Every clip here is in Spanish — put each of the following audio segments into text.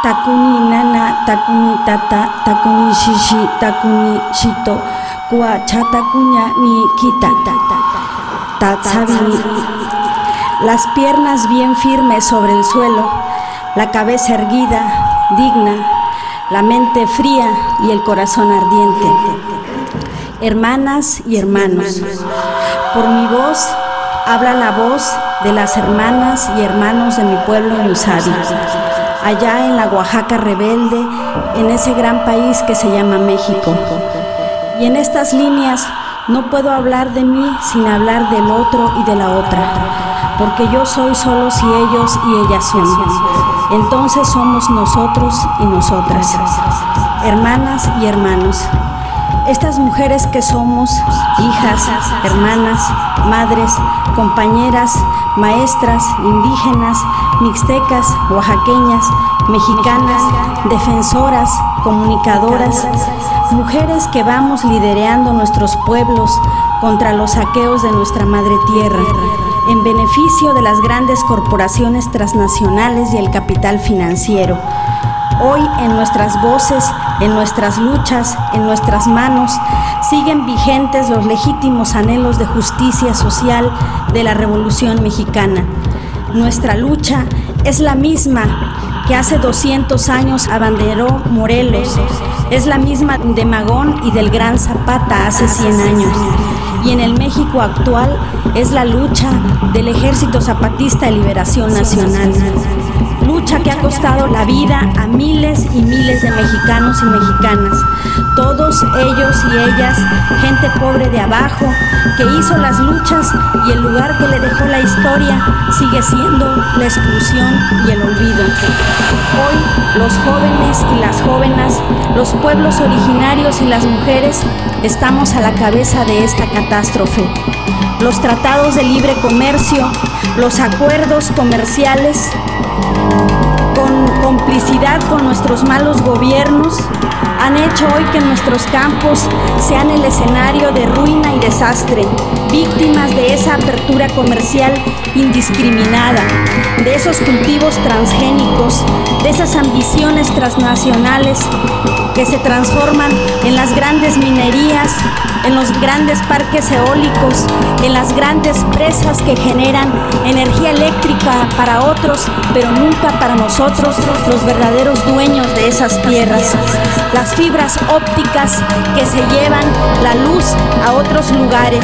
takuni nana, takuni tata, takuni shishi, takuni shito, kua chatakuña ni kita, tatsabini. Las piernas bien firmes sobre el suelo, la cabeza erguida, digna, la mente fría y el corazón ardiente. Hermanas y hermanos, por mi voz habla la voz de las hermanas y hermanos de mi pueblo en Usadi, allá en la Oaxaca rebelde, en ese gran país que se llama México. Y en estas líneas no puedo hablar de mí sin hablar del otro y de la otra, porque yo soy solo si ellos y ellas son. Entonces somos nosotros y nosotras, hermanas y hermanos. Estas mujeres que somos hijas, hermanas, madres, compañeras, maestras, indígenas, mixtecas, oaxaqueñas, mexicanas, defensoras, comunicadoras, mujeres que vamos liderando nuestros pueblos contra los saqueos de nuestra madre tierra, en beneficio de las grandes corporaciones transnacionales y el capital financiero. Hoy en nuestras voces, en nuestras luchas, en nuestras manos, siguen vigentes los legítimos anhelos de justicia social de la Revolución Mexicana. Nuestra lucha es la misma que hace 200 años abanderó Morelos, es la misma de Magón y del Gran Zapata hace 100 años. Y en el México actual es la lucha del Ejército Zapatista de Liberación Nacional. Lucha que ha costado la vida a miles y miles de mexicanos y mexicanas, todos ellos y ellas, gente pobre de abajo, que hizo las luchas y el lugar que le dejó la historia sigue siendo la exclusión y el olvido. Hoy los jóvenes y las jóvenes, los pueblos originarios y las mujeres estamos a la cabeza de esta catástrofe. Los tratados de libre comercio, los acuerdos comerciales, con complicidad con nuestros malos gobiernos, han hecho hoy que nuestros campos sean el escenario de ruina y desastre, víctimas de esa apertura comercial indiscriminada, de esos cultivos transgénicos, de esas ambiciones transnacionales que se transforman en las grandes minerías, en los grandes parques eólicos, en las grandes presas que generan energía eléctrica para otros, pero nunca para nosotros, los verdaderos dueños de esas tierras. Las fibras ópticas que se llevan la luz a otros lugares.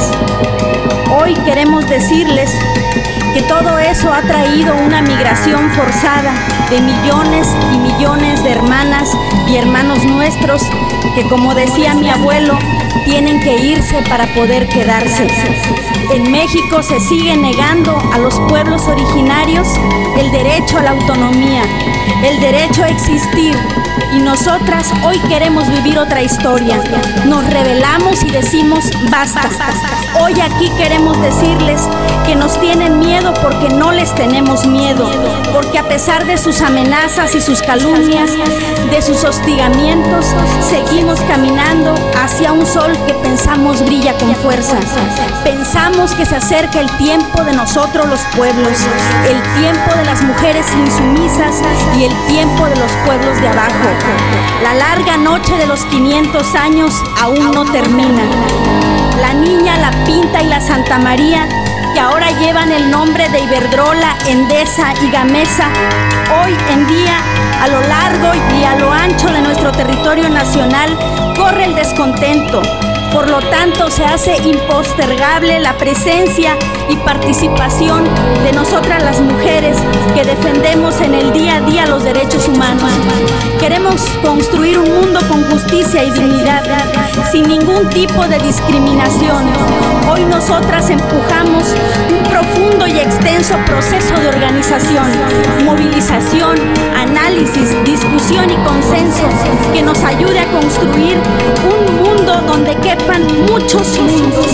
Hoy queremos decirles que todo eso ha traído una migración forzada de millones y millones de hermanas y hermanos nuestros que, como decía mi abuelo, tienen que irse para poder quedarse. En México se sigue negando a los pueblos originarios el derecho a la autonomía, el derecho a existir. Y nosotras hoy queremos vivir otra historia. Nos rebelamos y decimos basta. Hoy aquí queremos decirles que nos tienen miedo porque no les tenemos miedo, porque a pesar de sus amenazas y sus calumnias, de sus hostigamientos, seguimos caminando hacia un sol que pensamos brilla con fuerza. Pensamos que se acerca el tiempo de nosotros los pueblos, el tiempo de las mujeres insumisas y el tiempo de los pueblos de abajo. La larga noche de los 500 años aún no termina. La Niña, la Pinta y la Santa María, que ahora llevan el nombre de Iberdrola, Endesa y Gamesa, hoy en día, a lo largo y a lo ancho de nuestro territorio nacional, corre el descontento. Por lo tanto, se hace impostergable la presencia y participación de nosotras las mujeres que defendemos en el día a día los derechos humanos. Queremos construir un mundo con justicia y dignidad, sin ningún tipo de discriminación. Hoy nosotras empujamos un profundo y extenso proceso de organización, movilización, análisis, discusión y consenso que nos ayude a construir un mundo donde quepan muchos mundos.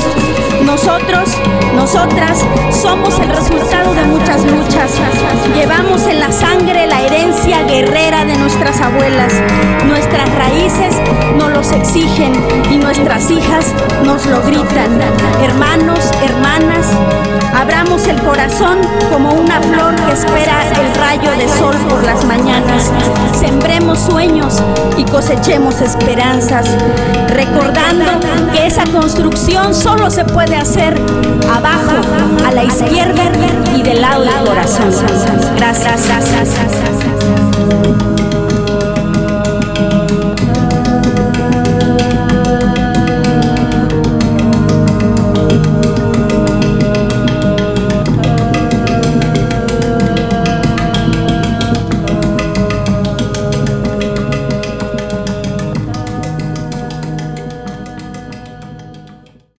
Nosotras somos el resultado de muchas luchas. Llevamos en la sangre la herencia guerrera de nuestras abuelas, nuestras raíces países nos los exigen y nuestras hijas nos lo gritan. Hermanos, hermanas, abramos el corazón como una flor que espera el rayo de sol por las mañanas. Sembremos sueños y cosechemos esperanzas, recordando que esa construcción solo se puede hacer abajo, a la izquierda y del lado del corazón. Gracias.